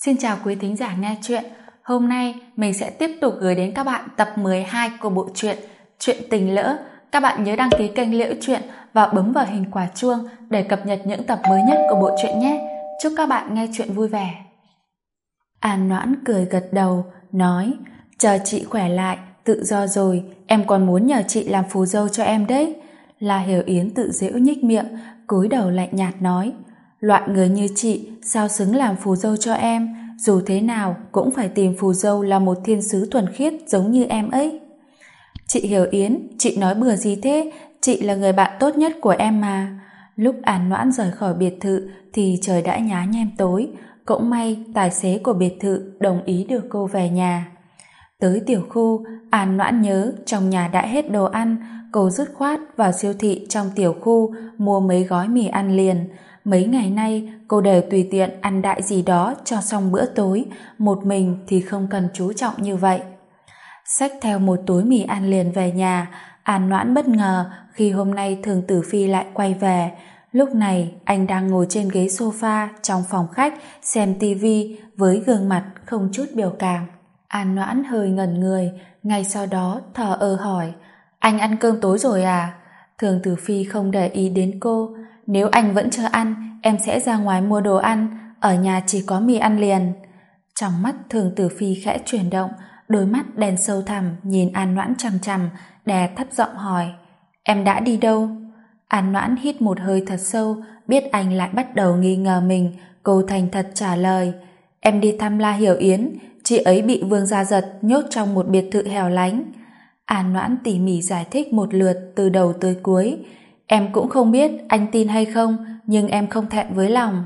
Xin chào quý thính giả nghe chuyện. Hôm nay mình sẽ tiếp tục gửi đến các bạn tập 12 của bộ truyện Chuyện tình lỡ. Các bạn nhớ đăng ký kênh Liễu Chuyện và bấm vào hình quả chuông để cập nhật những tập mới nhất của bộ truyện nhé. Chúc các bạn nghe chuyện vui vẻ. An Noãn cười gật đầu, nói: chờ chị khỏe lại, tự do rồi, em còn muốn nhờ chị làm phù dâu cho em đấy. La Hiểu Yến tự giễu nhích miệng, cúi đầu lạnh nhạt nói: loại người như chị sao xứng làm phù dâu cho em, dù thế nào cũng phải tìm phù dâu là một thiên sứ thuần khiết giống như em ấy. Chị Hiểu Yến, chị nói bừa gì thế? Chị là người bạn tốt nhất của em mà. Lúc An Noãn rời khỏi biệt thự thì trời đã nhá nhem tối, cũng may tài xế của biệt thự đồng ý đưa cô về nhà. Tới tiểu khu, An Noãn nhớ trong nhà đã hết đồ ăn, cô dứt khoát vào siêu thị trong tiểu khu mua mấy gói mì ăn liền. Mấy ngày nay cô đều tùy tiện ăn đại gì đó cho xong bữa tối, một mình thì không cần chú trọng như vậy. Xách theo một túi mì ăn liền về nhà, An Noãn bất ngờ khi hôm nay Thường Tử Phi lại quay về. Lúc này anh đang ngồi trên ghế sofa trong phòng khách xem tivi với gương mặt không chút biểu cảm. An Noãn hơi ngẩn người, ngay sau đó thờ ơ hỏi: anh ăn cơm tối rồi à? Thường Tử Phi không để ý đến cô: nếu anh vẫn chưa ăn, em sẽ ra ngoài mua đồ ăn, ở nhà chỉ có mì ăn liền. Trong mắt Thường Tử Phi khẽ chuyển động, đôi mắt đen sâu thẳm nhìn An Noãn chằm chằm, đè thấp giọng hỏi: em đã đi đâu? An Noãn hít một hơi thật sâu, biết anh lại bắt đầu nghi ngờ mình, cô thành thật trả lời: em đi thăm La Hiểu Yến, chị ấy bị Vương Gia Giật nhốt trong một biệt thự hẻo lánh. An Noãn tỉ mỉ giải thích một lượt từ đầu tới cuối. Em cũng không biết anh tin hay không, nhưng em không thẹn với lòng.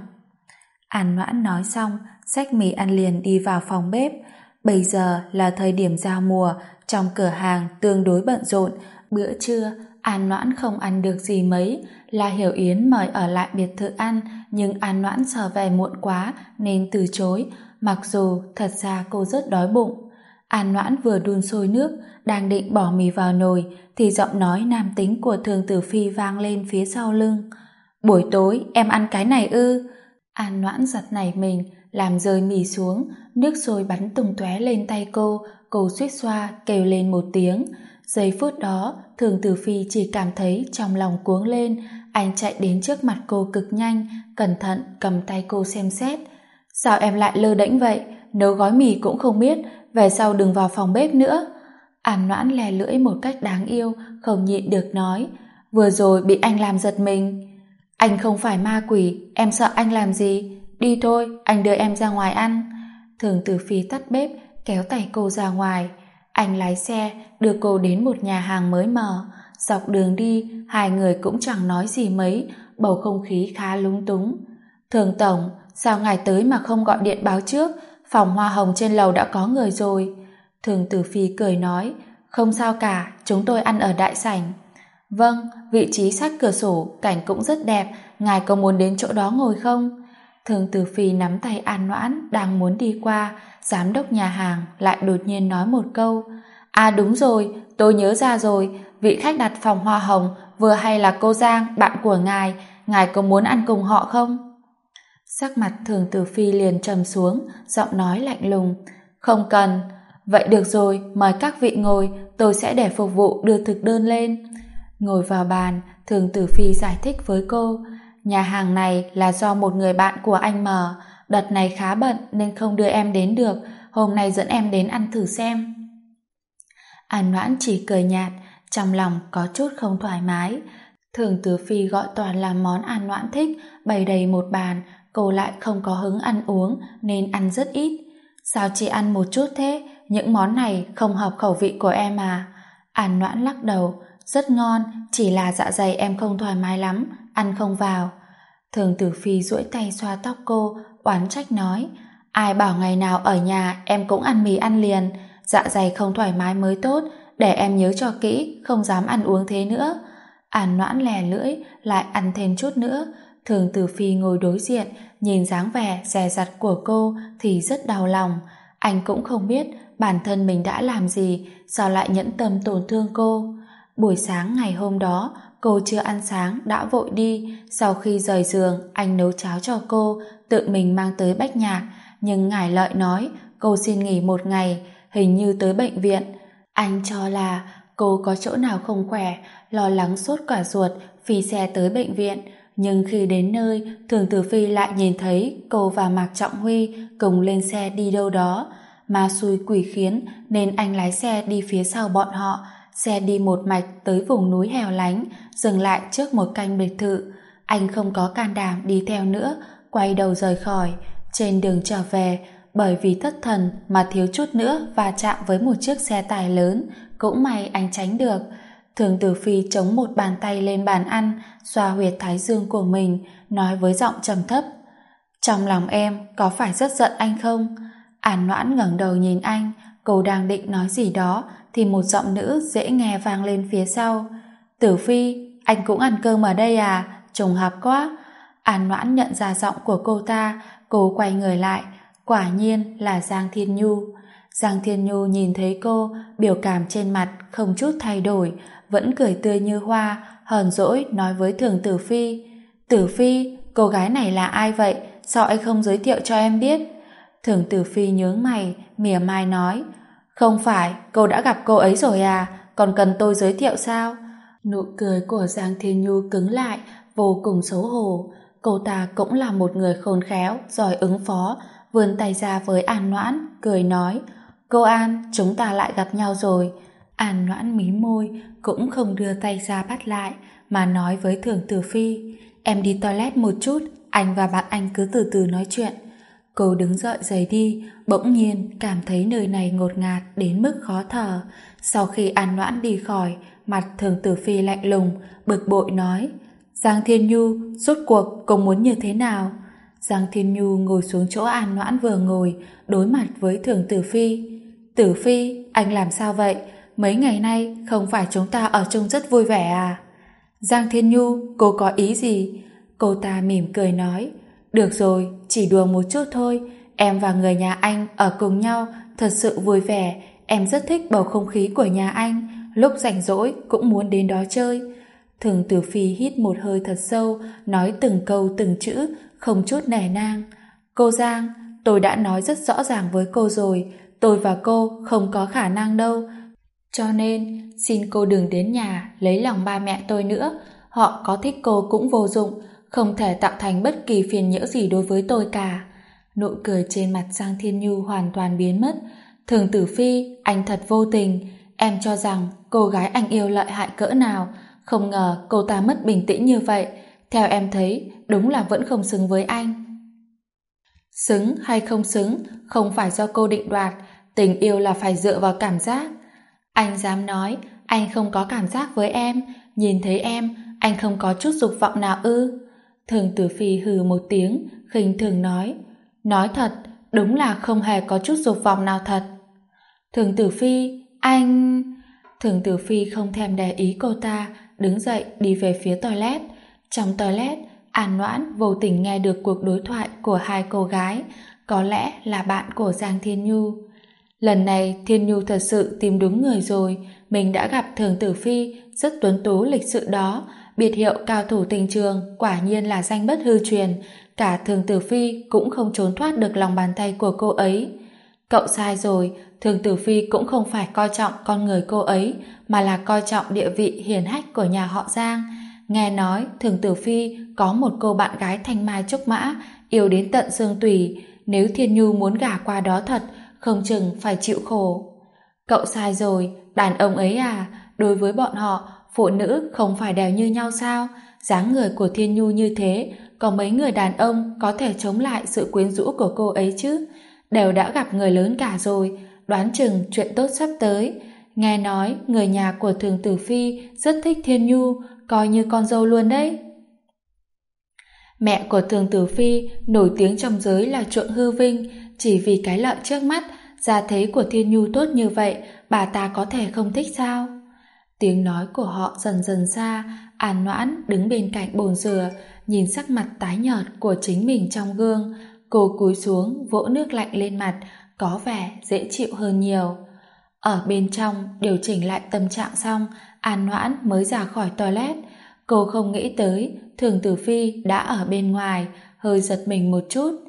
An Noãn nói xong, xách mì ăn liền đi vào phòng bếp. Bây giờ là thời điểm giao mùa, trong cửa hàng tương đối bận rộn. Bữa trưa, An Noãn không ăn được gì mấy. La Hiểu Yến mời ở lại biệt thự ăn, nhưng An Noãn sợ về muộn quá nên từ chối, mặc dù thật ra cô rất đói bụng. An Noãn vừa đun sôi nước, đang định bỏ mì vào nồi, thì giọng nói nam tính của Thường Tử Phi vang lên phía sau lưng. Buổi tối em ăn cái này ư? An Noãn giật nảy mình, làm rơi mì xuống, nước sôi bắn tung tóe lên tay cô suýt xoa kêu lên một tiếng. Giây phút đó, Thường Tử Phi chỉ cảm thấy trong lòng cuống lên. Anh chạy đến trước mặt cô cực nhanh, cẩn thận cầm tay cô xem xét. Sao em lại lơ đễnh vậy? Nấu gói mì cũng không biết, về sau đừng vào phòng bếp nữa. An Noãn lè lưỡi một cách đáng yêu, không nhịn được nói: vừa rồi bị anh làm giật mình. Anh không phải ma quỷ, em sợ anh làm gì? Đi thôi, anh đưa em ra ngoài ăn. Thường Tử Phi tắt bếp, kéo tay cô ra ngoài. Anh lái xe đưa cô đến một nhà hàng mới mở. Dọc đường đi, hai người cũng chẳng nói gì mấy, bầu không khí khá lúng túng. Thường tổng, sao ngài tới mà không gọi điện báo trước? Phòng hoa hồng trên lầu đã có người rồi. Thường Tử Phi cười nói: không sao cả, chúng tôi ăn ở đại sảnh. Vâng, vị trí sát cửa sổ, cảnh cũng rất đẹp, ngài có muốn đến chỗ đó ngồi không? Thường Tử Phi nắm tay An Noãn đang muốn đi qua, giám đốc nhà hàng lại đột nhiên nói một câu: à đúng rồi, tôi nhớ ra rồi, vị khách đặt phòng hoa hồng vừa hay là cô Giang, bạn của ngài có muốn ăn cùng họ không? Sắc mặt Thường Tử Phi liền trầm xuống, giọng nói lạnh lùng: không cần. Vậy được rồi, mời các vị ngồi, tôi sẽ để phục vụ đưa thực đơn lên. Ngồi vào bàn, Thường Tử Phi giải thích với cô: nhà hàng này là do một người bạn của anh mở, đợt này khá bận nên không đưa em đến được, hôm nay dẫn em đến ăn thử xem. An Noãn chỉ cười nhạt, trong lòng có chút không thoải mái. Thường Tử Phi gọi toàn là món An Noãn thích, bày đầy một bàn, cô lại không có hứng ăn uống nên ăn rất ít. Sao chỉ ăn một chút thế? Những món này không hợp khẩu vị của em à? An Noãn lắc đầu: rất ngon, chỉ là dạ dày em không thoải mái lắm, ăn không vào. Thường Tử Phi duỗi tay xoa tóc cô, oán trách nói: ai bảo ngày nào ở nhà em cũng ăn mì ăn liền, dạ dày không thoải mái mới tốt, để em nhớ cho kỹ, không dám ăn uống thế nữa. An Noãn lè lưỡi, lại ăn thêm chút nữa. Thường Tử Phi ngồi đối diện, nhìn dáng vẻ dè dặt của cô thì rất đau lòng. Anh cũng không biết bản thân mình đã làm gì, sao lại nhẫn tâm tổn thương cô. Buổi sáng ngày hôm đó, cô chưa ăn sáng đã vội đi. Sau khi rời giường, anh nấu cháo cho cô, tự mình mang tới bách nhạc. nhưng ngài Lợi nói cô xin nghỉ 1 ngày, hình như tới bệnh viện. Anh cho là cô có chỗ nào không khỏe, lo lắng sốt cả ruột, phi xe tới bệnh viện. Nhưng khi đến nơi, Thường Tử Phi lại nhìn thấy cô và Mạc Trọng Huy cùng lên xe đi đâu đó. Ma xui quỷ khiến nên anh lái xe đi phía sau bọn họ. Xe đi một mạch tới vùng núi hẻo lánh, dừng lại trước một căn biệt thự. Anh không có can đảm đi theo nữa, quay đầu rời khỏi. Trên đường trở về, bởi vì thất thần mà thiếu chút nữa va chạm với một chiếc xe tải lớn, cũng may anh tránh được. Thường Tử Phi chống một bàn tay lên bàn ăn, xoa huyệt thái dương của mình, nói với giọng trầm thấp: trong lòng em có phải rất giận anh không? An Noãn ngẩng đầu nhìn anh, cô đang định nói gì đó thì một giọng nữ dễ nghe vang lên phía sau: Tử Phi, anh cũng ăn cơm ở đây à? Trùng hợp quá. An Noãn nhận ra giọng của cô ta, cô quay người lại, quả nhiên là Giang Thiên Nhu. Giang Thiên Nhu nhìn thấy cô, biểu cảm trên mặt không chút thay đổi, vẫn cười tươi như hoa, hờn dỗi nói với Thường Tử Phi: Tử Phi, cô gái này là ai vậy? Sao anh không giới thiệu cho em biết? Thường Tử Phi nhướng mày, mỉa mai nói: không phải, cô đã gặp cô ấy rồi à? Còn cần tôi giới thiệu sao? Nụ cười của Giang Thiên Nhu cứng lại, vô cùng xấu hổ. Cô ta cũng là một người khôn khéo, giỏi ứng phó, vươn tay ra với An Noãn, cười nói: cô An, chúng ta lại gặp nhau rồi. An Noãn mí môi, cũng không đưa tay ra bắt lại, mà nói với Thường Tử Phi: em đi toilet một chút, anh và bạn anh cứ từ từ nói chuyện. Cô đứng dậy rời đi, bỗng nhiên cảm thấy nơi này ngột ngạt đến mức khó thở. Sau khi An Noãn đi khỏi, mặt Thường Tử Phi lạnh lùng, bực bội nói: Giang Thiên Nhu, rốt cuộc cô muốn như thế nào? Giang Thiên Nhu ngồi xuống chỗ An Noãn vừa ngồi, đối mặt với Thường Tử Phi. Tử Phi, anh làm sao vậy? Mấy ngày nay không phải chúng ta ở chung rất vui vẻ à? Giang Thiên Nhu, cô có ý gì? Cô ta mỉm cười nói: được rồi, chỉ đùa một chút thôi. Em và người nhà anh ở cùng nhau thật sự vui vẻ. Em rất thích bầu không khí của nhà anh, lúc rảnh rỗi cũng muốn đến đó chơi. Thường Tử Phi hít một hơi thật sâu, nói từng câu từng chữ, không chút nể nang. Cô Giang, tôi đã nói rất rõ ràng với cô rồi, tôi và cô không có khả năng đâu. Cho nên, xin cô đừng đến nhà lấy lòng ba mẹ tôi nữa. Họ có thích cô cũng vô dụng, không thể tạo thành bất kỳ phiền nhiễu gì đối với tôi cả. Nụ cười trên mặt Giang Thiên Nhu hoàn toàn biến mất. Thường Tử Phi, anh thật vô tình. Em cho rằng cô gái anh yêu lợi hại cỡ nào, không ngờ cô ta mất bình tĩnh như vậy. Theo em thấy, đúng là vẫn không xứng với anh. Xứng hay không xứng, không phải do cô định đoạt. Tình yêu là phải dựa vào cảm giác. Anh dám nói, anh không có cảm giác với em. Nhìn thấy em, anh không có chút dục vọng nào ư? Thường Tử Phi hừ một tiếng, khinh thường nói: nói thật, đúng là không hề có chút dục vọng nào thật. Thường Tử Phi, anh... Thường Tử Phi không thèm để ý cô ta, đứng dậy đi về phía toilet. Trong toilet, An Noãn vô tình nghe được cuộc đối thoại của hai cô gái, có lẽ là bạn của Giang Thiên Nhu. Lần này Thiên Nhu thật sự tìm đúng người rồi. Mình đã gặp Thường Tử Phi, rất tuấn tú lịch sự đó, biệt hiệu cao thủ tình trường, quả nhiên là danh bất hư truyền. Cả Thường Tử Phi cũng không trốn thoát được lòng bàn tay của cô ấy. Cậu sai rồi, Thường Tử Phi cũng không phải coi trọng con người cô ấy, mà là coi trọng địa vị hiển hách của nhà họ Giang. Nghe nói Thường Tử Phi có một cô bạn gái thanh mai trúc mã, yêu đến tận xương tủy. Nếu Thiên Nhu muốn gả qua đó thật, không chừng phải chịu khổ. Cậu sai rồi, đàn ông ấy à, đối với bọn họ, phụ nữ không phải đều như nhau sao? Dáng người của Thiên Nhu như thế, có mấy người đàn ông có thể chống lại sự quyến rũ của cô ấy chứ? Đều đã gặp người lớn cả rồi, đoán chừng chuyện tốt sắp tới. Nghe nói người nhà của Thường Tử Phi rất thích Thiên Nhu, coi như con dâu luôn đấy. Mẹ của Thường Tử Phi nổi tiếng trong giới là chuộng hư vinh, chỉ vì cái lợi trước mắt, gia thế của Thiên Nhu tốt như vậy, bà ta có thể không thích sao? Tiếng nói của họ dần dần xa. An Noãn đứng bên cạnh bồn rửa, nhìn sắc mặt tái nhợt của chính mình trong gương. Cô cúi xuống vỗ nước lạnh lên mặt, có vẻ dễ chịu hơn nhiều. Ở bên trong điều chỉnh lại tâm trạng xong, An Noãn mới ra khỏi toilet. Cô không nghĩ tới Thường Tử Phi đã ở bên ngoài, hơi giật mình một chút.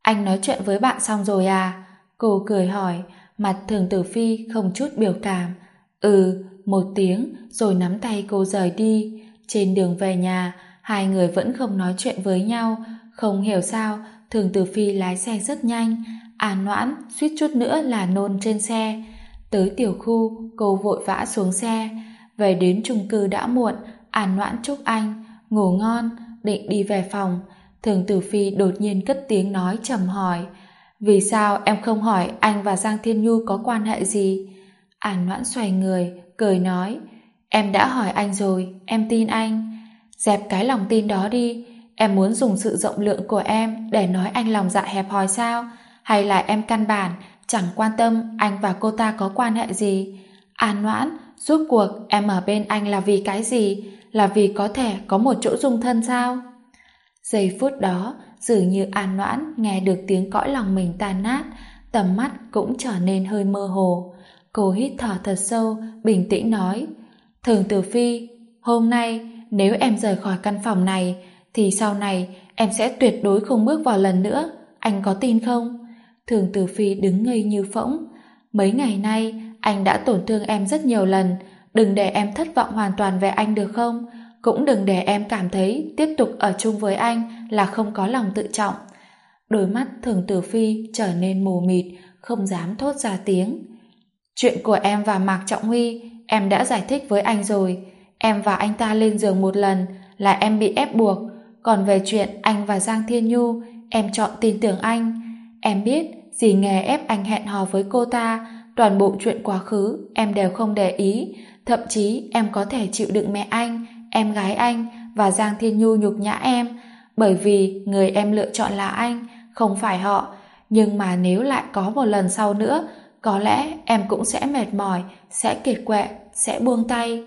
Anh nói chuyện với bạn xong rồi à? Cô cười hỏi, mặt Thường Tử Phi không chút biểu cảm. Ừ, một tiếng, rồi nắm tay cô rời đi. Trên đường về nhà, hai người vẫn không nói chuyện với nhau. Không hiểu sao, Thường Tử Phi lái xe rất nhanh. An Noãn suýt chút nữa là nôn trên xe. Tới tiểu khu, cô vội vã xuống xe. Về đến chung cư đã muộn, An Noãn chúc anh ngủ ngon, định đi về phòng. Thường Tử Phi đột nhiên cất tiếng nói trầm hỏi, vì sao em không hỏi anh và Giang Thiên Nhu có quan hệ gì? An Noãn xoay người, cười nói, em đã hỏi anh rồi, em tin anh. Dẹp cái lòng tin đó đi, em muốn dùng sự rộng lượng của em để nói anh lòng dạ hẹp hòi sao? Hay là em căn bản chẳng quan tâm anh và cô ta có quan hệ gì? An Noãn, rốt cuộc em ở bên anh là vì cái gì? Là vì có thể có một chỗ dung thân sao? Giây phút đó, dường như An Noãn nghe được tiếng cõi lòng mình tan nát, tầm mắt cũng trở nên hơi mơ hồ. Cô hít thở thật sâu, bình tĩnh nói, Thường Tử Phi, hôm nay nếu em rời khỏi căn phòng này, thì sau này em sẽ tuyệt đối không bước vào lần nữa, anh có tin không? Thường Tử Phi đứng ngây như phỗng. Mấy ngày nay, anh đã tổn thương em rất nhiều lần, đừng để em thất vọng hoàn toàn về anh được không? Cũng đừng để em cảm thấy tiếp tục ở chung với anh là không có lòng tự trọng. Đôi mắt Thường Tử Phi trở nên mù mịt, không dám thốt ra tiếng. Chuyện của em và Mạc Trọng Huy, em đã giải thích với anh rồi. Em và anh ta lên giường một lần là em bị ép buộc. Còn về chuyện anh và Giang Thiên Nhu, em chọn tin tưởng anh. Em biết, dì nghề ép anh hẹn hò với cô ta, toàn bộ chuyện quá khứ em đều không để ý. Thậm chí em có thể chịu đựng mẹ anh, em gái anh và Giang Thiên Nhu nhục nhã em, bởi vì người em lựa chọn là anh, không phải họ. Nhưng mà nếu lại có một lần sau nữa, có lẽ em cũng sẽ mệt mỏi, sẽ kiệt quệ, sẽ buông tay.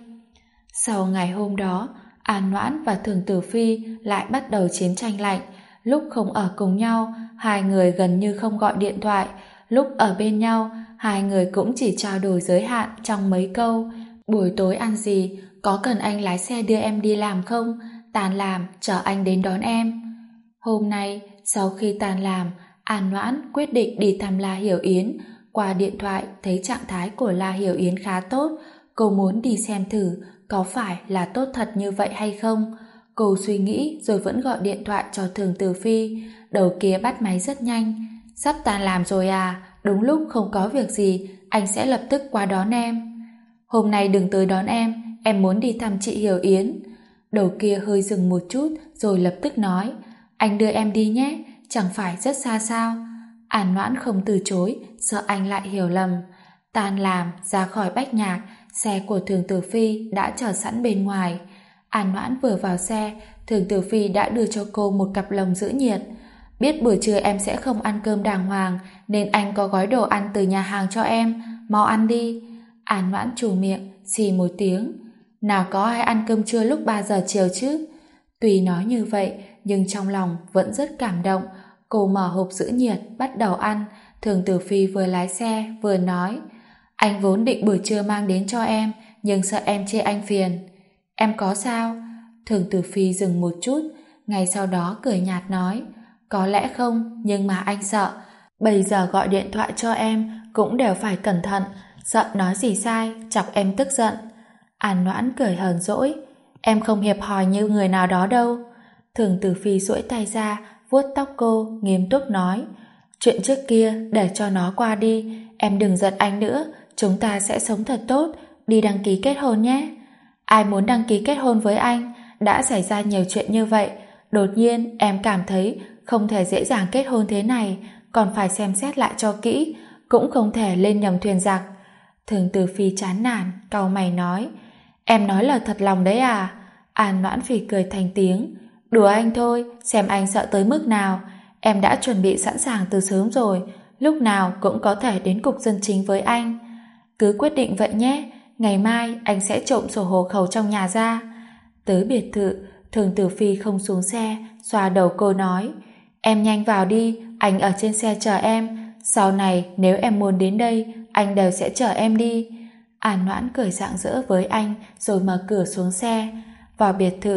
Sau ngày hôm đó, An Noãn và Thường Tử Phi lại bắt đầu chiến tranh lạnh. Lúc không ở cùng nhau, hai người gần như không gọi điện thoại. Lúc ở bên nhau, hai người cũng chỉ trao đổi giới hạn trong mấy câu. Buổi tối ăn gì? Có cần anh lái xe đưa em đi làm không? Tan làm, chở anh đến đón em. Hôm nay, sau khi tan làm, An Noãn quyết định đi thăm La Hiểu Yến. Qua điện thoại thấy trạng thái của La Hiểu Yến khá tốt. Cô muốn đi xem thử có phải là tốt thật như vậy hay không. Cô suy nghĩ rồi vẫn gọi điện thoại cho Thường Tử Phi. Đầu kia bắt máy rất nhanh. Sắp tan làm rồi à? Đúng lúc không có việc gì, anh sẽ lập tức qua đón em. Hôm nay đừng tới đón em muốn đi thăm chị Hiểu Yến. Đầu kia hơi dừng một chút rồi lập tức nói, anh đưa em đi nhé, chẳng phải rất xa sao? An Noãn không từ chối, sợ anh lại hiểu lầm. Tan làm, ra khỏi Bách Nhạc, xe của Thường Tử Phi đã chờ sẵn bên ngoài. An Noãn vừa vào xe, Thường Tử Phi đã đưa cho cô một cặp lồng giữ nhiệt. Biết buổi trưa em sẽ không ăn cơm đàng hoàng, nên anh có gói đồ ăn từ nhà hàng cho em, mau ăn đi. An Noãn trù miệng, xì một tiếng. Nào có ai ăn cơm trưa lúc 3 giờ chiều chứ? Tuy nói như vậy, nhưng trong lòng vẫn rất cảm động. Cô mở hộp giữ nhiệt, bắt đầu ăn. Thường Tử Phi vừa lái xe, vừa nói, anh vốn định buổi trưa mang đến cho em, nhưng sợ em chê anh phiền. Em có sao? Thường Tử Phi dừng một chút, ngay sau đó cười nhạt nói, có lẽ không, nhưng mà anh sợ. Bây giờ gọi điện thoại cho em cũng đều phải cẩn thận, sợ nói gì sai, chọc em tức giận. An Noãn cười hờn dỗi, em không hiệp hòi như người nào đó đâu. Thường Tử Phi duỗi tay ra, vuốt tóc cô, nghiêm túc nói, chuyện trước kia để cho nó qua đi, em đừng giận anh nữa, chúng ta sẽ sống thật tốt, đi đăng ký kết hôn nhé. Ai muốn đăng ký kết hôn với anh? Đã xảy ra nhiều chuyện như vậy, đột nhiên em cảm thấy không thể dễ dàng kết hôn thế này, còn phải xem xét lại cho kỹ, cũng không thể lên nhầm thuyền giặc. Thường Tử Phi chán nản, cau mày nói, em nói là thật lòng đấy à? An Noãn Phỉ cười thành tiếng, đùa anh thôi, xem anh sợ tới mức nào. Em đã chuẩn bị sẵn sàng từ sớm rồi, lúc nào cũng có thể đến cục dân chính với anh. Cứ quyết định vậy nhé, ngày mai anh sẽ trộm sổ hộ khẩu trong nhà ra. Tới biệt thự, Thường Tử Phi không xuống xe, xoa đầu cô nói, em nhanh vào đi, anh ở trên xe chờ em. Sau này nếu em muốn đến đây, anh đều sẽ chở em đi. An Noãn cười rạng rỡ với anh rồi mở cửa xuống xe. Vào biệt thự,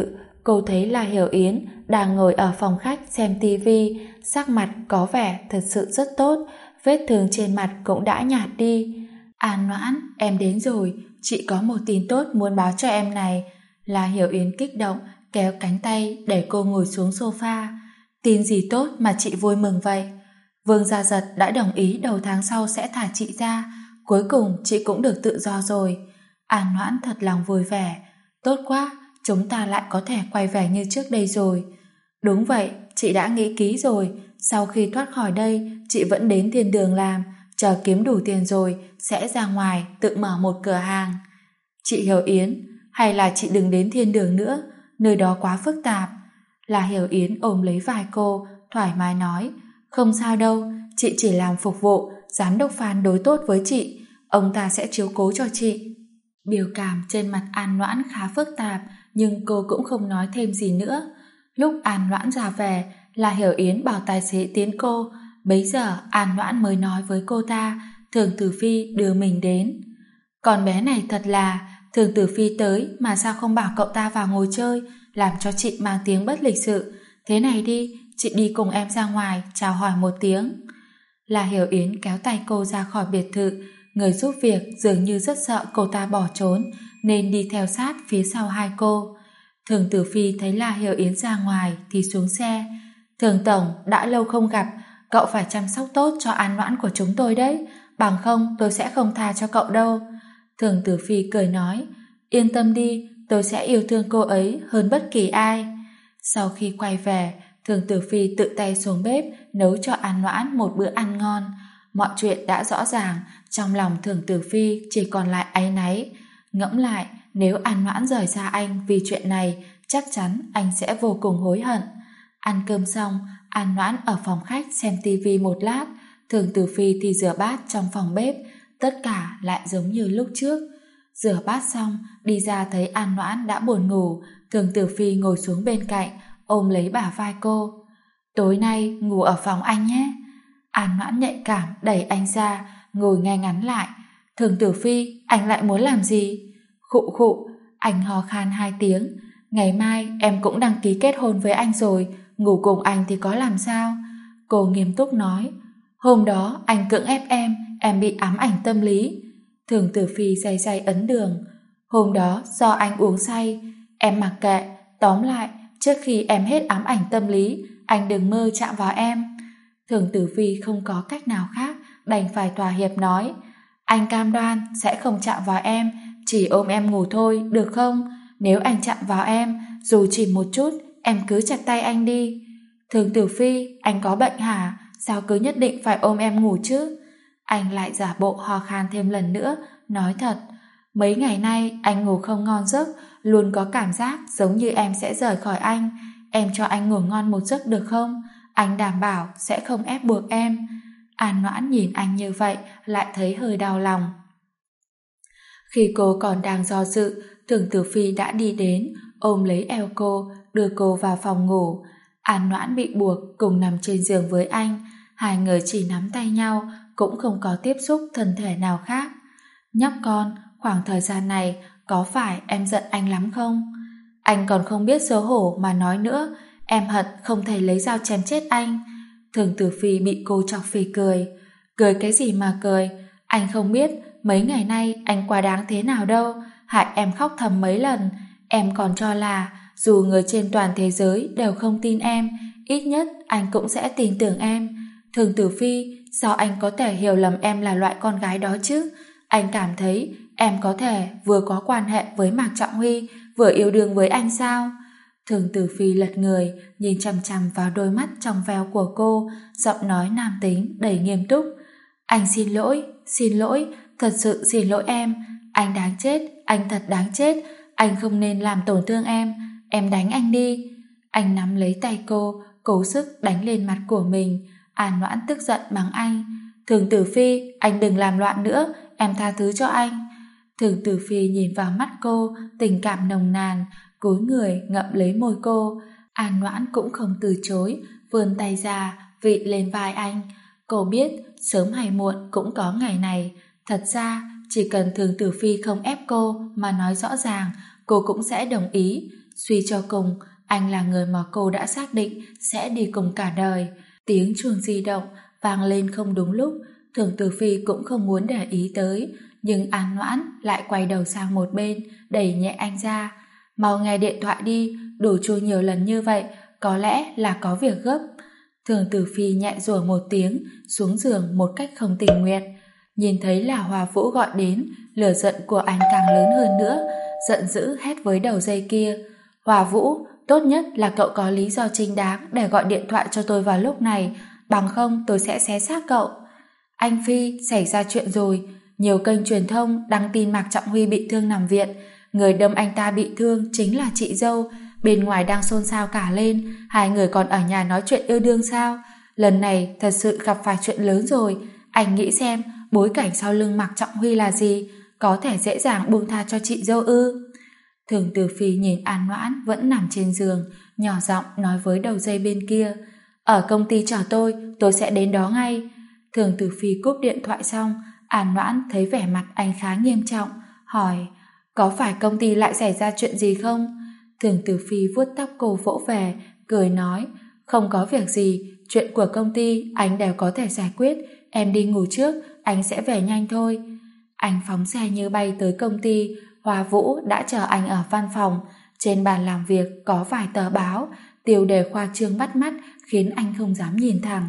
cô thấy là Hiểu Yến đang ngồi ở phòng khách xem tivi, sắc mặt có vẻ thật sự rất tốt, vết thương trên mặt cũng đã nhạt đi. An Noãn, em đến rồi, chị có một tin tốt muốn báo cho em này. Là Hiểu Yến kích động, kéo cánh tay để cô ngồi xuống sofa. Tin gì tốt mà chị vui mừng vậy? Vương Gia Giật đã đồng ý đầu tháng sau sẽ thả chị ra, cuối cùng chị cũng được tự do rồi. An Noãn thật lòng vui vẻ. Tốt quá, chúng ta lại có thể quay về như trước đây rồi. Đúng vậy, chị đã nghĩ kỹ rồi, sau khi thoát khỏi đây, chị vẫn đến thiên đường làm, chờ kiếm đủ tiền rồi, sẽ ra ngoài tự mở một cửa hàng. Chị Hiểu Yến, hay là chị đừng đến thiên đường nữa, nơi đó quá phức tạp. Là Hiểu Yến ôm lấy vai cô, thoải mái nói, không sao đâu, chị chỉ làm phục vụ, giám đốc Phan đối tốt với chị, ông ta sẽ chiếu cố cho chị. Biểu cảm trên mặt An Noãn khá phức tạp, nhưng cô cũng không nói thêm gì nữa. Lúc An Noãn ra về, là Hiểu Yến bảo tài xế tiến cô, bấy giờ An Noãn mới nói với cô ta, Thường Tử Phi đưa mình đến. Con bé này thật là, Thường Tử Phi tới mà sao không bảo cậu ta vào ngồi chơi, làm cho chị mang tiếng bất lịch sự. Thế này đi, chị đi cùng em ra ngoài, chào hỏi một tiếng. Là Hiểu Yến kéo tay cô ra khỏi biệt thự, người giúp việc dường như rất sợ cô ta bỏ trốn, nên đi theo sát phía sau hai cô. Thường Tử Phi thấy là Hiểu Yến ra ngoài thì xuống xe. Thường Tổng, đã lâu không gặp, cậu phải chăm sóc tốt cho An Noãn của chúng tôi đấy, bằng không tôi sẽ không tha cho cậu đâu. Thường Tử Phi cười nói, yên tâm đi, tôi sẽ yêu thương cô ấy hơn bất kỳ ai. Sau khi quay về, Thường Tử Phi tự tay xuống bếp nấu cho An Noãn một bữa ăn ngon. Mọi chuyện đã rõ ràng, trong lòng Thường Tử Phi chỉ còn lại áy náy. Ngẫm lại, nếu An Noãn rời xa anh vì chuyện này, chắc chắn anh sẽ vô cùng hối hận. Ăn cơm xong, An Noãn ở phòng khách xem tivi một lát, Thường Tử Phi thì rửa bát trong phòng bếp, tất cả lại giống như lúc trước. Rửa bát xong, đi ra thấy An Noãn đã buồn ngủ, Thường Tử Phi ngồi xuống bên cạnh, ôm lấy bả vai cô. Tối nay ngủ ở phòng anh nhé. An Noãn nhạy cảm đẩy anh ra, ngồi ngay ngắn lại. Thường Tử Phi, anh lại muốn làm gì? Khụ khụ, anh ho khan 2 tiếng. Ngày mai em cũng đăng ký kết hôn với anh rồi, ngủ cùng anh thì có làm sao? Cô nghiêm túc nói. Hôm đó anh cưỡng ép em bị ám ảnh tâm lý. Thường Tử Phi day day ấn đường. Hôm đó do anh uống say, em mặc kệ, tóm lại, trước khi em hết ám ảnh tâm lý, anh đừng mơ chạm vào em. Thường Tử Phi không có cách nào khác, đành phải thỏa hiệp nói, anh cam đoan sẽ không chạm vào em, chỉ ôm em ngủ thôi, được không? Nếu anh chạm vào em, dù chỉ một chút, em cứ chặt tay anh đi. Thường Tử Phi, anh có bệnh hả? Sao cứ nhất định phải ôm em ngủ chứ? Anh lại giả bộ ho khan thêm lần nữa, nói thật, mấy ngày nay anh ngủ không ngon giấc, luôn có cảm giác giống như em sẽ rời khỏi anh. Em cho anh ngủ ngon một giấc được không? Anh đảm bảo sẽ không ép buộc em. An Noãn nhìn anh như vậy lại thấy hơi đau lòng. Khi cô còn đang do dự, Thường Tử Phi đã đi đến, ôm lấy eo cô, đưa cô vào phòng ngủ. An Noãn bị buộc cùng nằm trên giường với anh, hai người chỉ nắm tay nhau, cũng không có tiếp xúc thân thể nào khác. Nhóc con, khoảng thời gian này có phải em giận anh lắm không? Anh còn không biết xấu hổ mà nói nữa, em hận không thể lấy dao chém chết anh. Thường Tử Phi bị cô chọc phì cười. Cười cái gì mà cười? Anh không biết mấy ngày nay anh quá đáng thế nào đâu, hại em khóc thầm mấy lần. Em còn cho là dù người trên toàn thế giới đều không tin em, ít nhất anh cũng sẽ tin tưởng em. Thường Tử Phi, sao anh có thể hiểu lầm em là loại con gái đó chứ? Anh cảm thấy em có thể vừa có quan hệ với Mạc Trọng Huy, vừa yêu đương với anh sao? Thường Tử Phi lật người, nhìn chằm chằm vào đôi mắt trong veo của cô, giọng nói nam tính đầy nghiêm túc. Anh xin lỗi, thật sự xin lỗi em. Anh đáng chết, anh thật đáng chết. Anh không nên làm tổn thương em đánh anh đi. Anh nắm lấy tay cô, cố sức đánh lên mặt của mình. An Noãn tức giận mắng anh. Thường Tử Phi, anh đừng làm loạn nữa, em tha thứ cho anh. Thường Tử Phi nhìn vào mắt cô, tình cảm nồng nàn, cúi người ngậm lấy môi cô. An Noãn cũng không từ chối, vươn tay ra, vị lên vai anh. Cô biết, sớm hay muộn cũng có ngày này. Thật ra, chỉ cần Thường Tử Phi không ép cô mà nói rõ ràng, cô cũng sẽ đồng ý. Suy cho cùng, anh là người mà cô đã xác định sẽ đi cùng cả đời. Tiếng chuông di động vang lên không đúng lúc, Thường Tử Phi cũng không muốn để ý tới, nhưng An Noãn lại quay đầu sang một bên, đẩy nhẹ anh ra. Mau nghe điện thoại đi, đổ chuông nhiều lần như vậy, có lẽ là có việc gấp. Thường Tử Phi nhẹ rủa một tiếng, xuống giường một cách không tình nguyện. Nhìn thấy là Hòa Vũ gọi đến, lửa giận của anh càng lớn hơn nữa, giận dữ hét với đầu dây kia. Hòa Vũ, tốt nhất là cậu có lý do chính đáng để gọi điện thoại cho tôi vào lúc này, bằng không tôi sẽ xé xác cậu. Anh Phi, xảy ra chuyện rồi. Nhiều kênh truyền thông đăng tin Mạc Trọng Huy bị thương nằm viện. Người đâm anh ta bị thương chính là chị dâu. Bên ngoài đang xôn xao cả lên. Hai người còn ở nhà nói chuyện yêu đương sao? Lần này thật sự gặp phải chuyện lớn rồi. Anh nghĩ xem, bối cảnh sau lưng Mạc Trọng Huy là gì? Có thể dễ dàng buông tha cho chị dâu ư? Thường Tử Phi nhìn An Noãn vẫn nằm trên giường, nhỏ giọng nói với đầu dây bên kia. Ở công ty chờ tôi sẽ đến đó ngay. Thường Tử Phi cúp điện thoại xong, An Noãn thấy vẻ mặt anh khá nghiêm trọng, hỏi, có phải công ty lại xảy ra chuyện gì không? Thường Tử Phi vuốt tóc cô vỗ về, cười nói, không có việc gì, chuyện của công ty anh đều có thể giải quyết, em đi ngủ trước, anh sẽ về nhanh thôi. Anh phóng xe như bay tới công ty, Hoa Vũ đã chờ anh ở văn phòng, trên bàn làm việc có vài tờ báo, tiêu đề khoa trương bắt mắt khiến anh không dám nhìn thẳng.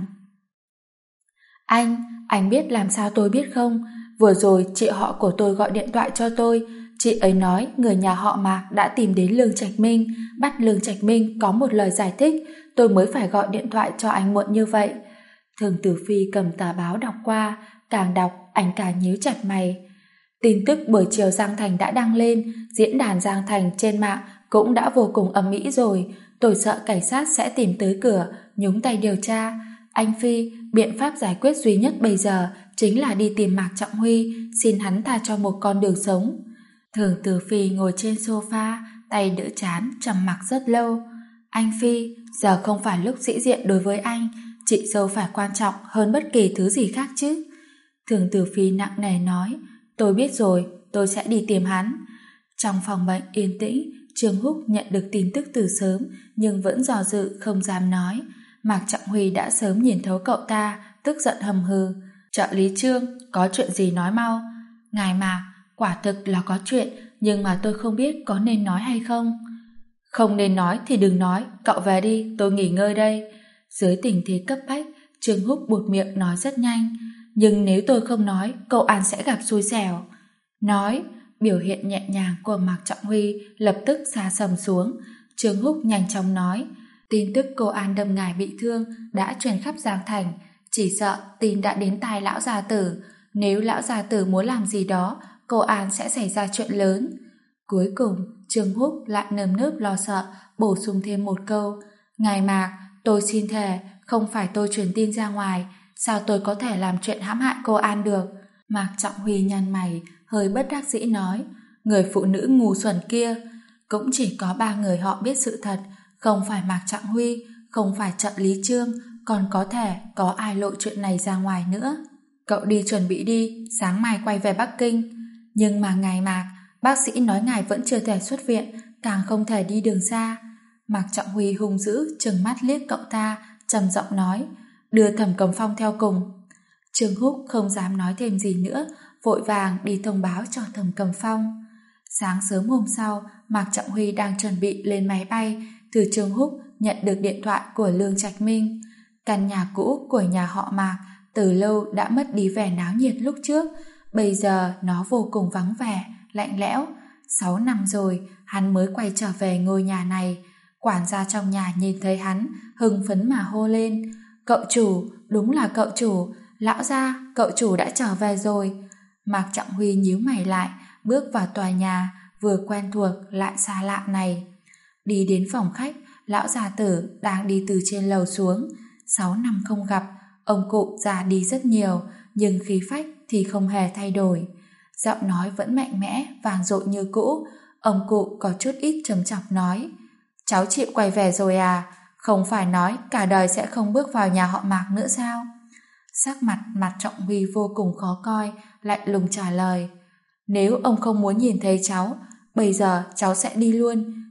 Anh biết làm sao tôi biết không? Vừa rồi chị họ của tôi gọi điện thoại cho tôi. Chị ấy nói người nhà họ Mạc đã tìm đến Lương Trạch Minh, bắt Lương Trạch Minh có một lời giải thích, tôi mới phải gọi điện thoại cho anh muộn như vậy. Thường Tử Phi cầm tờ báo đọc qua, càng đọc anh càng nhíu chặt mày. Tin tức buổi chiều Giang Thành đã đăng lên, diễn đàn Giang Thành trên mạng cũng đã vô cùng ầm ĩ rồi, tôi sợ cảnh sát sẽ tìm tới cửa, nhúng tay điều tra. Anh Phi, biện pháp giải quyết duy nhất bây giờ chính là đi tìm Mạc Trọng Huy, xin hắn tha cho một con đường sống. Thường Tử Phi ngồi trên sofa, tay đỡ trán, trầm mặc rất lâu. Anh Phi, giờ không phải lúc sĩ diện đối với anh, chị dâu phải quan trọng hơn bất kỳ thứ gì khác chứ. Thường Tử Phi nặng nề nói, tôi biết rồi, tôi sẽ đi tìm hắn. Trong phòng bệnh yên tĩnh, Trương Húc nhận được tin tức từ sớm, nhưng vẫn dò dự không dám nói. Mạc Trọng Huy đã sớm nhìn thấu cậu ta, tức giận hầm hừ. Trợ lý Trương, có chuyện gì nói mau. Ngài Mạc, quả thực là có chuyện, nhưng mà tôi không biết có nên nói hay không. Không nên nói thì đừng nói, cậu về đi, tôi nghỉ ngơi đây. Dưới tình thế cấp bách, Trương Húc buột miệng nói rất nhanh. Nhưng nếu tôi không nói, cậu An sẽ gặp xui xẻo. Nói, biểu hiện nhẹ nhàng của Mạc Trọng Huy lập tức sa sầm xuống. Trương Húc nhanh chóng nói, tin tức cô An đâm ngài bị thương đã truyền khắp Giang Thành, chỉ sợ tin đã đến tai lão gia tử. Nếu lão gia tử muốn làm gì đó, cô An sẽ xảy ra chuyện lớn. Cuối cùng, Trương Húc lại nơm nớp lo sợ, bổ sung thêm một câu. Ngài Mạc, tôi xin thề, không phải tôi truyền tin ra ngoài, sao tôi có thể làm chuyện hãm hại cô An được? Mạc Trọng Huy nhăn mày, hơi bất đắc dĩ nói, người phụ nữ ngu xuẩn kia. Cũng chỉ có 3 người họ biết sự thật, không phải Mạc Trọng Huy, không phải trợ lý Trương, còn có thể có ai lộ chuyện này ra ngoài nữa. Cậu đi chuẩn bị đi, sáng mai quay về Bắc Kinh. Nhưng mà ngài Mạc, bác sĩ nói ngài vẫn chưa thể xuất viện, càng không thể đi đường xa. Mạc Trọng Huy hung dữ trừng mắt liếc cậu ta, trầm giọng nói, đưa Thẩm Cầm Phong theo cùng. Trương Húc không dám nói thêm gì nữa, vội vàng đi thông báo cho Thẩm Cầm Phong. Sáng sớm hôm sau, Mạc Trọng Huy đang chuẩn bị lên máy bay, từ Trương Húc nhận được điện thoại của Lương Trạch Minh. Căn nhà cũ của nhà họ Mạc từ lâu đã mất đi vẻ náo nhiệt lúc trước, bây giờ nó vô cùng vắng vẻ, lạnh lẽo. 6 năm rồi, hắn mới quay trở về ngôi nhà này. Quản gia trong nhà nhìn thấy hắn, hưng phấn mà hô lên, cậu chủ, đúng là cậu chủ, lão gia, cậu chủ đã trở về rồi. Mạc Trọng Huy nhíu mày lại, bước vào tòa nhà vừa quen thuộc lại xa lạ này. Đi đến phòng khách, lão già tử đang đi từ trên lầu xuống. 6 năm không gặp, ông cụ già đi rất nhiều, nhưng khí phách thì không hề thay đổi. Giọng nói vẫn mạnh mẽ, vang dội như cũ. Ông cụ có chút ít trầm trọng nói, cháu chịu quay về rồi à? Không phải nói cả đời sẽ không bước vào nhà họ Mạc nữa sao? Sắc mặt Mạc Trọng Huy vô cùng khó coi, lạnh lùng trả lời, nếu ông không muốn nhìn thấy cháu, bây giờ cháu sẽ đi luôn,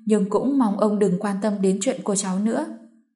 nhưng cũng mong ông đừng quan tâm đến chuyện của cháu nữa.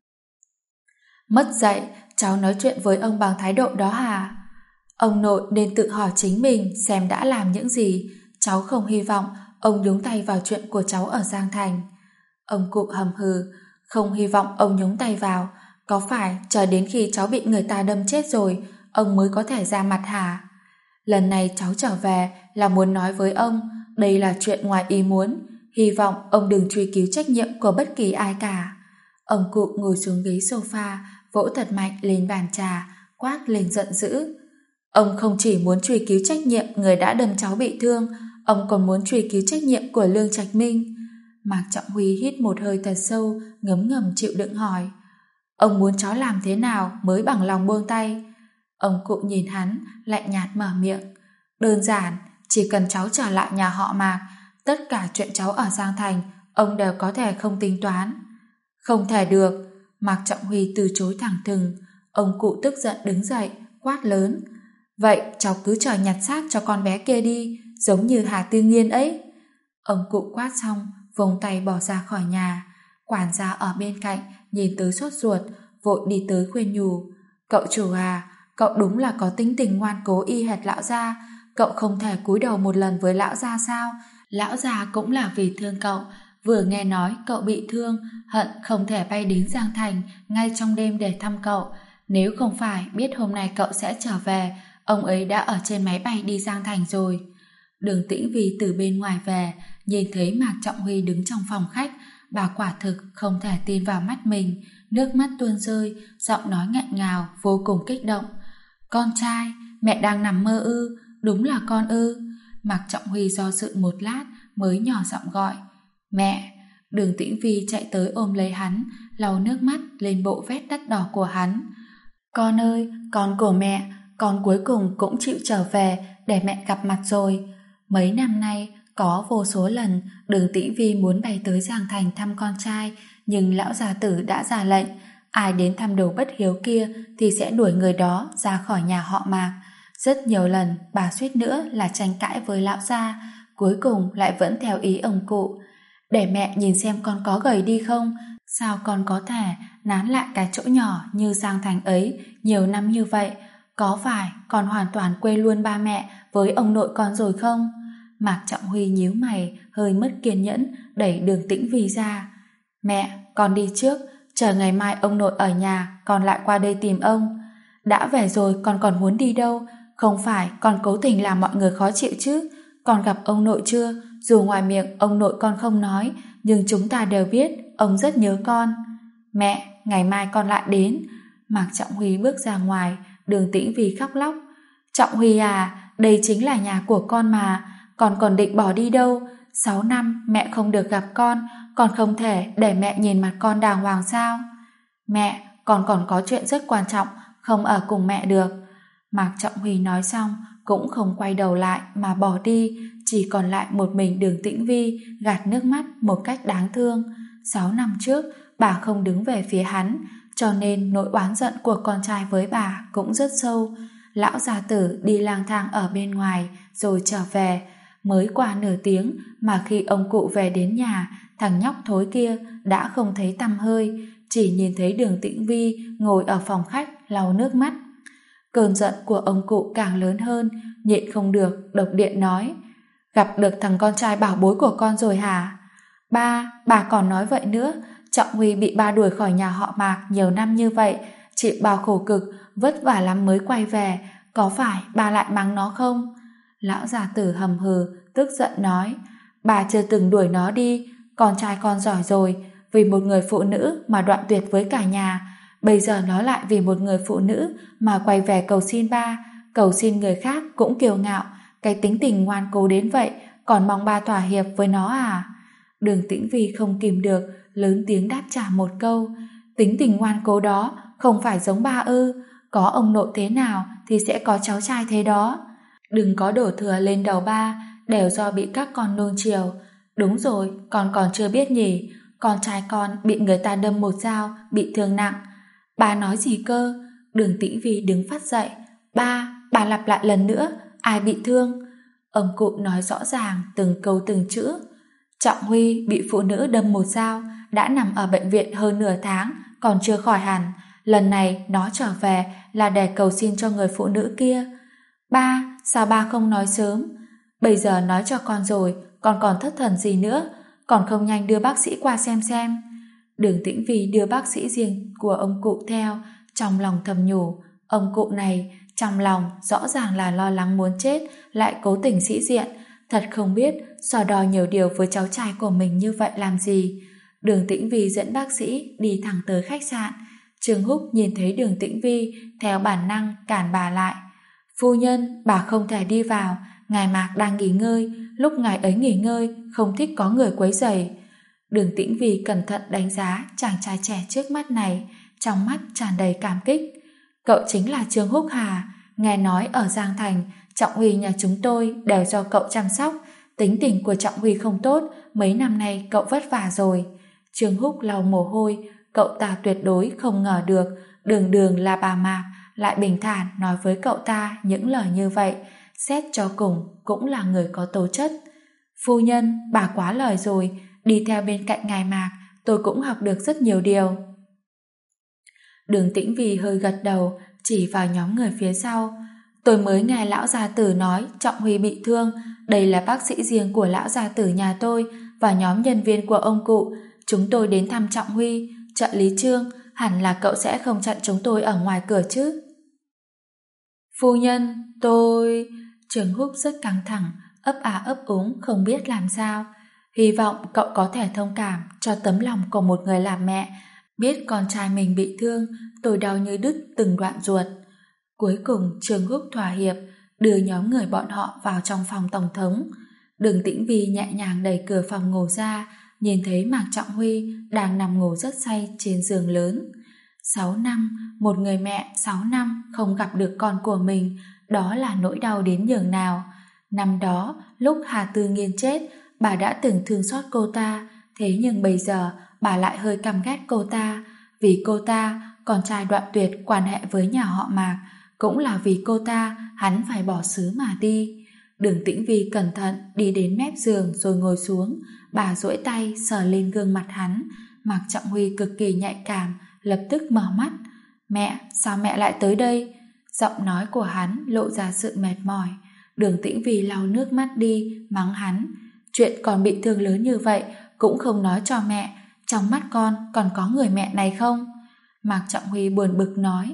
Mất dạy, cháu nói chuyện với ông bằng thái độ đó hả? Ông nội nên tự hỏi chính mình xem đã làm những gì. Cháu không hy vọng ông nhúng tay vào chuyện của cháu ở Giang Thành. Ông cụ hầm hừ, không hy vọng ông nhúng tay vào. Có phải chờ đến khi cháu bị người ta đâm chết rồi, ông mới có thể ra mặt hả? Lần này cháu trở về là muốn nói với ông, đây là chuyện ngoài ý muốn. Hy vọng ông đừng truy cứu trách nhiệm của bất kỳ ai cả. Ông cụ ngồi xuống ghế sofa, vỗ thật mạnh lên bàn trà, quát lên giận dữ. Ông không chỉ muốn truy cứu trách nhiệm người đã đâm cháu bị thương, ông còn muốn truy cứu trách nhiệm của Lương Trạch Minh. Mạc Trọng Huy hít một hơi thật sâu, ngấm ngầm chịu đựng hỏi. Ông muốn cháu làm thế nào mới bằng lòng buông tay? Ông cụ nhìn hắn, lạnh nhạt mở miệng. Đơn giản, chỉ cần cháu trở lại nhà họ Mạc, tất cả chuyện cháu ở Giang Thành, ông đều có thể không tính toán. Không thể được. Mạc Trọng Huy từ chối thẳng thừng. Ông cụ tức giận đứng dậy, quát lớn. Vậy cháu cứ chờ nhặt xác cho con bé kia đi, giống như Hà Tư Nghiên ấy. Ông cụ quát xong, vung tay bỏ ra khỏi nhà. Quản gia ở bên cạnh nhìn tới sốt ruột, vội đi tới khuyên nhủ. Cậu chủ à, cậu đúng là có tính tình ngoan cố y hệt lão gia. Cậu không thể cúi đầu một lần với lão gia sao? Lão gia cũng là vì thương cậu. Vừa nghe nói cậu bị thương, hận không thể bay đến Giang Thành ngay trong đêm để thăm cậu. Nếu không phải biết hôm nay cậu sẽ trở về, ông ấy đã ở trên máy bay đi Giang Thành rồi. Đường Tĩnh Vy từ bên ngoài về, nhìn thấy Mạc Trọng Huy đứng trong phòng khách, bà quả thực không thể tin vào mắt mình, nước mắt tuôn rơi, giọng nói nghẹn ngào, vô cùng kích động. Con trai, mẹ đang nằm mơ ư? Đúng là con ư? Mạc Trọng Huy do dự một lát mới nhỏ giọng gọi. Mẹ! Đường Tĩnh Vy chạy tới ôm lấy hắn, lau nước mắt lên bộ vết đất đỏ của hắn. Con ơi, con của mẹ, con cuối cùng cũng chịu trở về để mẹ gặp mặt rồi. Mấy năm nay, có vô số lần Đường Tĩnh Vy muốn bay tới Giang Thành thăm con trai, nhưng lão gia tử đã ra lệnh, ai đến thăm đồ bất hiếu kia thì sẽ đuổi người đó ra khỏi nhà họ Mạc. Rất nhiều lần bà suýt nữa là tranh cãi với lão gia, cuối cùng lại vẫn theo ý ông cụ. Để mẹ nhìn xem con có gầy đi không? Sao con có thể nán lại cái chỗ nhỏ như Giang Thành ấy nhiều năm như vậy? Có phải con hoàn toàn quên luôn ba mẹ với ông nội con rồi không? Mạc Trọng Huy nhíu mày, hơi mất kiên nhẫn, đẩy Đường Tĩnh Vy ra. Mẹ, con đi trước, chờ ngày mai ông nội ở nhà, con lại qua đây tìm ông. Đã về rồi con còn muốn đi đâu? Không phải con cố tình làm mọi người khó chịu chứ? Con gặp ông nội chưa? Dù ngoài miệng ông nội con không nói, nhưng chúng ta đều biết ông rất nhớ con. Mẹ, ngày mai con lại đến. Mạc Trọng Huy bước ra ngoài, Đường Tĩnh Vy khóc lóc. Trọng Huy à, đây chính là nhà của con mà, con còn định bỏ đi đâu? 6 năm mẹ không được gặp con không thể để mẹ nhìn mặt con đàng hoàng sao? Mẹ, con còn có chuyện rất quan trọng, không ở cùng mẹ được. Mạc Trọng Huy nói xong, cũng không quay đầu lại mà bỏ đi, chỉ còn lại một mình Đường Tĩnh Vy gạt nước mắt một cách đáng thương. 6 năm trước, bà không đứng về phía hắn, cho nên nỗi oán giận của con trai với bà cũng rất sâu. Lão gia tử đi lang thang ở bên ngoài rồi trở về. Mới qua nửa tiếng mà khi ông cụ về đến nhà, thằng nhóc thối kia đã không thấy tăm hơi, chỉ nhìn thấy Đường Tĩnh Vy ngồi ở phòng khách lau nước mắt. Cơn giận của ông cụ càng lớn hơn, nhịn không được, độc điện nói. Gặp được thằng con trai bảo bối của con rồi hả? Bà còn nói vậy nữa. Trọng Huy bị ba đuổi khỏi nhà họ Mạc nhiều năm như vậy, chịu bao khổ cực, vất vả lắm mới quay về, có phải ba lại mắng nó không? Lão già tử hầm hừ, tức giận nói. Bà chưa từng đuổi nó đi, con trai con giỏi rồi, vì một người phụ nữ mà đoạn tuyệt với cả nhà. Bây giờ nó lại vì một người phụ nữ mà quay về cầu xin ba, cầu xin người khác cũng kiêu ngạo. Cái tính tình ngoan cố đến vậy, còn mong ba thỏa hiệp với nó à? Đường Tĩnh Vy không kìm được, lớn tiếng đáp trả một câu. Tính tình ngoan cố đó không phải giống ba ư? Có ông nội thế nào thì sẽ có cháu trai thế đó. Đừng có đổ thừa lên đầu ba, đều do bị các con nuông chiều. Đúng rồi, con còn chưa biết nhỉ, con trai con bị người ta đâm một dao, bị thương nặng. Bà nói gì cơ? Đường Tĩnh Vy đứng phát dậy. Bà lặp lại lần nữa, ai bị thương? Ông cụ nói rõ ràng từng câu từng chữ. Trọng Huy bị phụ nữ đâm một dao, đã nằm ở bệnh viện hơn nửa tháng, còn chưa khỏi hẳn. Lần này nó trở về là để cầu xin cho người phụ nữ kia. Ba, sao ba không nói sớm? Bây giờ nói cho con rồi, con còn thất thần gì nữa? Còn không nhanh đưa bác sĩ qua xem. Đường Tĩnh Vy đưa bác sĩ riêng của ông cụ theo, trong lòng thầm nhủ, ông cụ này trong lòng rõ ràng là lo lắng muốn chết, lại cố tình sĩ diện, thật không biết so đo nhiều điều với cháu trai của mình như vậy làm gì. Đường Tĩnh Vy dẫn bác sĩ đi thẳng tới khách sạn. Trương Húc nhìn thấy Đường Tĩnh Vy, theo bản năng cản bà lại. Phu nhân, bà không thể đi vào, ngài Mạc đang nghỉ ngơi, lúc ngài ấy nghỉ ngơi không thích có người quấy rầy. Đường Tĩnh Vy cẩn thận đánh giá chàng trai trẻ trước mắt này, trong mắt tràn đầy cảm kích. Cậu chính là Trương Húc Hà, nghe nói ở Giang Thành, Trọng Huy nhà chúng tôi đều do cậu chăm sóc, tính tình của Trọng Huy không tốt, mấy năm nay cậu vất vả rồi. Trương Húc lau mồ hôi, cậu ta tuyệt đối không ngờ được, đường là bà Mạc, lại bình thản nói với cậu ta những lời như vậy, xét cho cùng cũng là người có tố chất. Phu nhân, bà quá lời rồi, đi theo bên cạnh ngài Mạc, tôi cũng học được rất nhiều điều. Đường Tĩnh Vy hơi gật đầu, chỉ vào nhóm người phía sau. Tôi mới nghe lão gia tử nói Trọng Huy bị thương, đây là bác sĩ riêng của lão gia tử nhà tôi và nhóm nhân viên của ông cụ. Chúng tôi đến thăm Trọng Huy. Trợ lý Trương, hẳn là cậu sẽ không chặn chúng tôi ở ngoài cửa chứ? Phu nhân, tôi... Trương Húc rất căng thẳng, ấp úng không biết làm sao. Hy vọng cậu có thể thông cảm cho tấm lòng của một người làm mẹ. Biết con trai mình bị thương, tôi đau như đứt từng đoạn ruột. Cuối cùng Trương Húc thỏa hiệp, đưa nhóm người bọn họ vào trong phòng tổng thống. Đường Tĩnh Vy nhẹ nhàng đẩy cửa phòng ngủ ra, nhìn thấy Mạc Trọng Huy đang nằm ngủ rất say trên giường lớn. 6 năm, một người mẹ 6 năm không gặp được con của mình, đó là nỗi đau đến nhường nào. Năm đó, lúc Hà Tư Nghiên chết, bà đã từng thương xót cô ta, thế nhưng bây giờ bà lại hơi căm ghét cô ta. Vì cô ta, con trai đoạn tuyệt quan hệ với nhà họ Mạc, cũng là vì cô ta hắn phải bỏ xứ mà đi. Đường Tĩnh Vy cẩn thận đi đến mép giường rồi ngồi xuống, bà duỗi tay sờ lên gương mặt hắn. Mạc Trọng Huy cực kỳ nhạy cảm, lập tức mở mắt. Mẹ, sao mẹ lại tới đây? Giọng nói của hắn lộ ra sự mệt mỏi. Đường Tĩnh Vy lau nước mắt đi, mắng hắn. Chuyện còn bị thương lớn như vậy cũng không nói cho mẹ, trong mắt con còn có người mẹ này không? Mạc Trọng Huy buồn bực nói.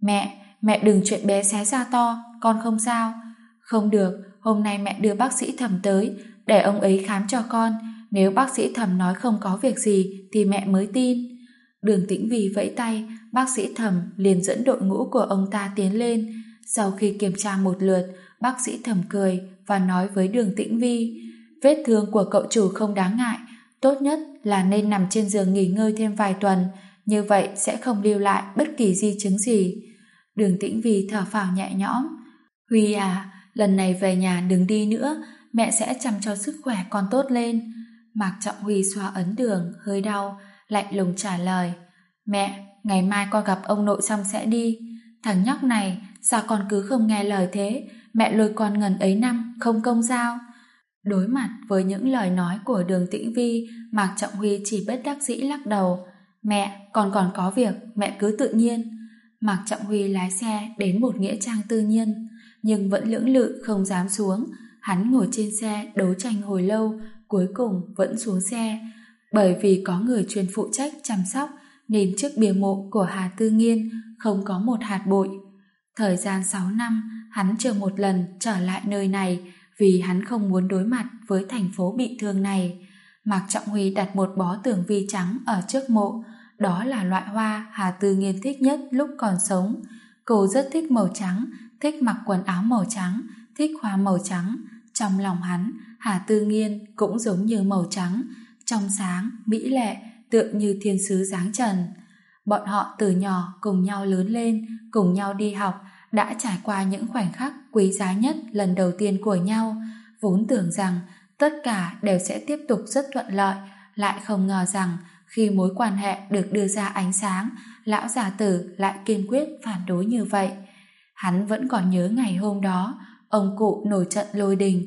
Mẹ đừng chuyện bé xé ra to, con không sao. Không được, hôm nay mẹ đưa bác sĩ Thẩm tới, để ông ấy khám cho con. Nếu bác sĩ Thẩm nói không có việc gì thì mẹ mới tin. Đường Tĩnh Vy vẫy tay, bác sĩ Thẩm liền dẫn đội ngũ của ông ta tiến lên. Sau khi kiểm tra một lượt, bác sĩ Thẩm cười và nói với Đường Tĩnh Vy, vết thương của cậu chủ không đáng ngại, tốt nhất là nên nằm trên giường nghỉ ngơi thêm vài tuần, như vậy sẽ không lưu lại bất kỳ di chứng gì. Đường Tĩnh Vy thở phào nhẹ nhõm. Huy à, lần này về nhà đừng đi nữa, mẹ sẽ chăm cho sức khỏe con tốt lên. Mạc Trọng Huy xoa ấn đường, hơi đau, lạnh lùng trả lời. Mẹ, ngày mai con gặp ông nội xong sẽ đi. Thằng nhóc này, sao con cứ không nghe lời thế? Mẹ lôi con ngần ấy năm, không công sao? Đối mặt với những lời nói của Đường Tĩnh Vy, Mạc Trọng Huy chỉ bất đắc dĩ lắc đầu. Mẹ, con còn có việc, mẹ cứ tự nhiên. Mạc Trọng Huy lái xe đến một nghĩa trang tư nhân, nhưng vẫn lưỡng lự không dám xuống. Hắn ngồi trên xe đấu tranh hồi lâu, cuối cùng vẫn xuống xe. Bởi vì có người chuyên phụ trách chăm sóc, nên trước bia mộ của Hà Tư Nghiên không có một hạt bụi. Thời gian 6 năm, hắn chưa một lần trở lại nơi này, vì hắn không muốn đối mặt với thành phố bị thương này. Mạc Trọng Huy đặt một bó tường vi trắng ở trước mộ, đó là loại hoa Hà Tư Nghiên thích nhất lúc còn sống. Cô rất thích màu trắng, thích mặc quần áo màu trắng, thích hoa màu trắng. Trong lòng hắn, Hà Tư Nghiên cũng giống như màu trắng, trong sáng, mỹ lệ, tựa như thiên sứ dáng trần. Bọn họ từ nhỏ cùng nhau lớn lên, cùng nhau đi học, đã trải qua những khoảnh khắc quý giá nhất lần đầu tiên của nhau, vốn tưởng rằng tất cả đều sẽ tiếp tục rất thuận lợi, lại không ngờ rằng khi mối quan hệ được đưa ra ánh sáng, lão già tử lại kiên quyết phản đối như vậy. Hắn vẫn còn nhớ ngày hôm đó, ông cụ nổi trận lôi đình,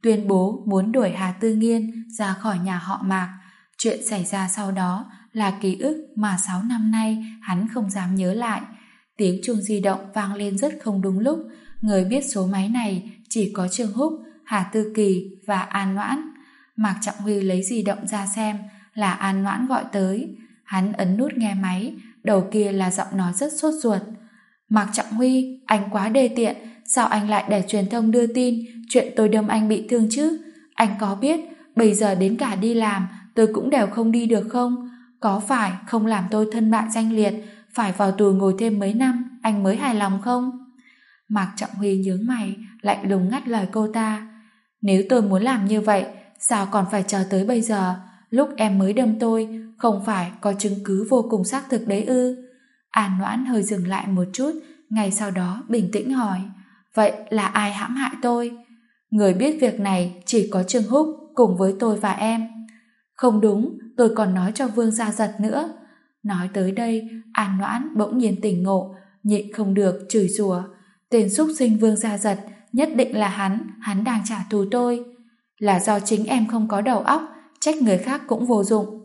tuyên bố muốn đuổi Hà Tư Nghiên ra khỏi nhà họ Mạc. Chuyện xảy ra sau đó là ký ức mà 6 năm nay hắn không dám nhớ lại. Tiếng chuông di động vang lên rất không đúng lúc. Người biết số máy này chỉ có Trương Húc, Hà Tư Kỳ và An Noãn. Mạc Trọng Huy lấy di động ra xem, là An Noãn gọi tới. Hắn ấn nút nghe máy, đầu kia là giọng nói rất sốt ruột. Mạc Trọng Huy, anh quá đê tiện, sao anh lại để truyền thông đưa tin chuyện tôi đâm anh bị thương chứ? Anh có biết bây giờ đến cả đi làm tôi cũng đều không đi được không? Có phải không làm tôi thân bại danh liệt, phải vào tù ngồi thêm mấy năm anh mới hài lòng không? Mạc Trọng Huy nhướng mày, lạnh lùng ngắt lời cô ta. Nếu tôi muốn làm như vậy, sao còn phải chờ tới bây giờ? Lúc em mới đâm tôi, không phải có chứng cứ vô cùng xác thực đấy ư? An Noãn hơi dừng lại một chút, ngay sau đó bình tĩnh hỏi. Vậy là ai hãm hại tôi? Người biết việc này chỉ có Trương Húc cùng với tôi và em. Không đúng, tôi còn nói cho Vương Gia Giật nữa. Nói tới đây, An Noãn bỗng nhiên tỉnh ngộ, nhịn không được chửi rủa. Tên xúc sinh Vương Gia Giật, nhất định là hắn đang trả thù tôi. Là do chính em không có đầu óc, trách người khác cũng vô dụng.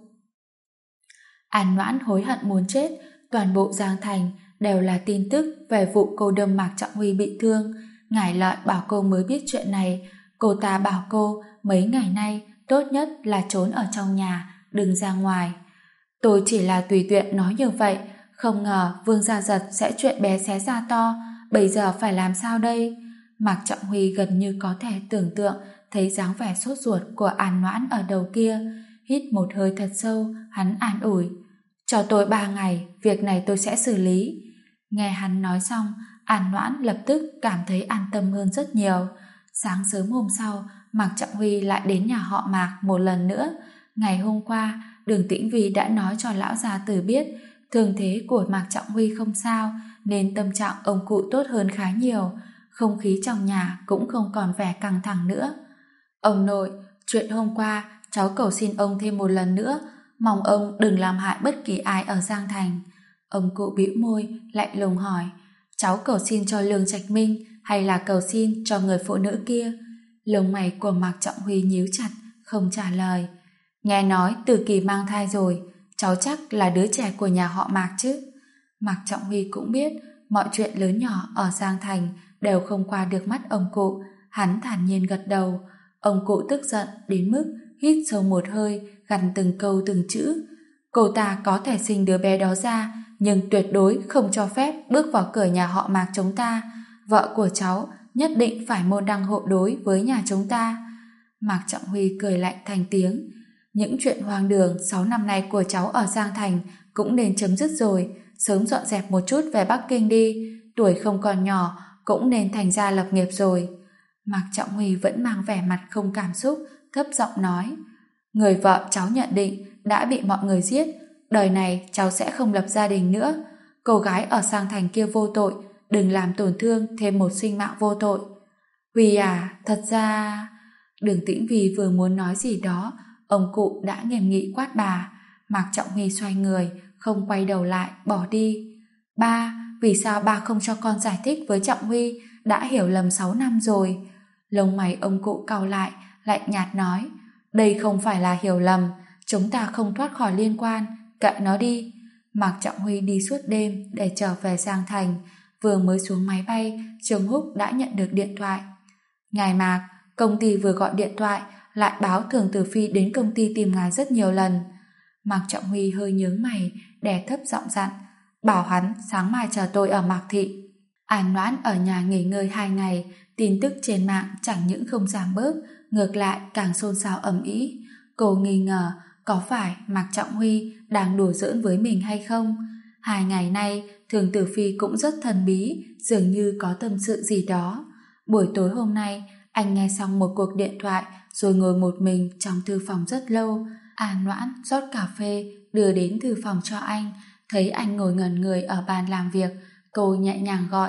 An Noãn hối hận muốn chết, toàn bộ Giang Thành đều là tin tức về vụ cô đâm Mạc Trọng Huy bị thương. Ngải Lợi bảo cô mới biết chuyện này. Cô ta bảo cô mấy ngày nay tốt nhất là trốn ở trong nhà, đừng ra ngoài. Tôi chỉ là tùy tiện nói như vậy, không ngờ Vương Gia Giật sẽ chuyện bé xé ra to. Bây giờ phải làm sao đây? Mạc Trọng Huy gần như có thể tưởng tượng thấy dáng vẻ sốt ruột của An Noãn ở đầu kia. Hít một hơi thật sâu, hắn an ủi. Cho tôi 3 ngày, việc này tôi sẽ xử lý. Nghe hắn nói xong, An Noãn lập tức cảm thấy an tâm hơn rất nhiều. Sáng sớm hôm sau, Mạc Trọng Huy lại đến nhà họ Mạc một lần nữa. Ngày hôm qua, Đường Tĩnh Vy đã nói cho lão gia tử biết thương thế của Mạc Trọng Huy không sao, nên tâm trạng ông cụ tốt hơn khá nhiều. Không khí trong nhà cũng không còn vẻ căng thẳng nữa. Ông nội, chuyện hôm qua cháu cầu xin ông thêm một lần nữa, mong ông đừng làm hại bất kỳ ai ở Giang Thành. Ông cụ bĩu môi, lạnh lùng hỏi, cháu cầu xin cho Lương Trạch Minh hay là cầu xin cho người phụ nữ kia? Lông mày của Mạc Trọng Huy nhíu chặt, không trả lời. Nghe nói Từ Kỳ mang thai rồi, cháu chắc là đứa trẻ của nhà họ Mạc chứ? Mạc Trọng Huy cũng biết mọi chuyện lớn nhỏ ở Giang Thành đều không qua được mắt ông cụ. Hắn thản nhiên gật đầu. Ông cụ tức giận đến mức hít sâu một hơi, gằn từng câu từng chữ. Cô ta có thể sinh đứa bé đó ra, nhưng tuyệt đối không cho phép bước vào cửa nhà họ Mạc chúng ta. Vợ của cháu nhất định phải môn đăng hộ đối với nhà chúng ta. Mạc Trọng Huy cười lạnh thành tiếng. Những chuyện hoang đường 6 năm nay của cháu ở Giang Thành cũng nên chấm dứt rồi, sớm dọn dẹp một chút về Bắc Kinh đi, tuổi không còn nhỏ cũng nên thành gia lập nghiệp rồi. Mạc Trọng Huy vẫn mang vẻ mặt không cảm xúc, thấp giọng nói, người vợ cháu nhận định đã bị mọi người giết, đời này cháu sẽ không lập gia đình nữa. Cô gái ở Giang Thành kia vô tội, đừng làm tổn thương thêm một sinh mạng vô tội. Huy à, thật ra... Đường Tĩnh Vy vừa muốn nói gì đó, ông cụ đã nghiêm nghị quát bà. Mạc Trọng Huy xoay người, không quay đầu lại, bỏ đi. Ba, vì sao ba không cho con giải thích với Trọng Huy? Đã hiểu lầm 6 năm rồi. Lông mày ông cụ cau lại, lạnh nhạt nói, đây không phải là hiểu lầm, chúng ta không thoát khỏi liên quan, kệ nó đi. Mạc Trọng Huy đi suốt đêm để trở về Giang Thành. Vừa mới xuống máy bay, Trương Húc đã nhận được điện thoại. Ngài Mạc, công ty vừa gọi điện thoại lại báo Thường Tử Phi đến công ty tìm ngài rất nhiều lần. Mạc Trọng Huy hơi nhướng mày, đè thấp giọng dặn, bảo hắn sáng mai chờ tôi ở Mạc Thị. An Noãn ở nhà nghỉ ngơi 2 ngày, tin tức trên mạng chẳng những không giảm bớt, ngược lại càng xôn xao ầm ĩ. Cô nghi ngờ có phải Mạc Trọng Huy đang đùa giỡn với mình hay không. 2 ngày nay Thường Tử Phi cũng rất thần bí, dường như có tâm sự gì đó. Buổi tối hôm nay anh nghe xong một cuộc điện thoại rồi ngồi một mình trong thư phòng rất lâu. An Noãn rót cà phê đưa đến thư phòng cho anh, thấy anh ngồi ngẩn người ở bàn làm việc, cô nhẹ nhàng gọi.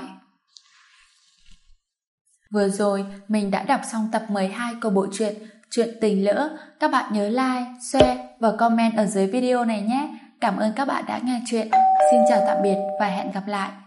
Vừa rồi mình đã đọc xong tập 12 của bộ truyện Chuyện Tình Lỡ. Các bạn nhớ like, share và comment ở dưới video này nhé. Cảm ơn các bạn đã nghe chuyện. Xin chào tạm biệt và hẹn gặp lại.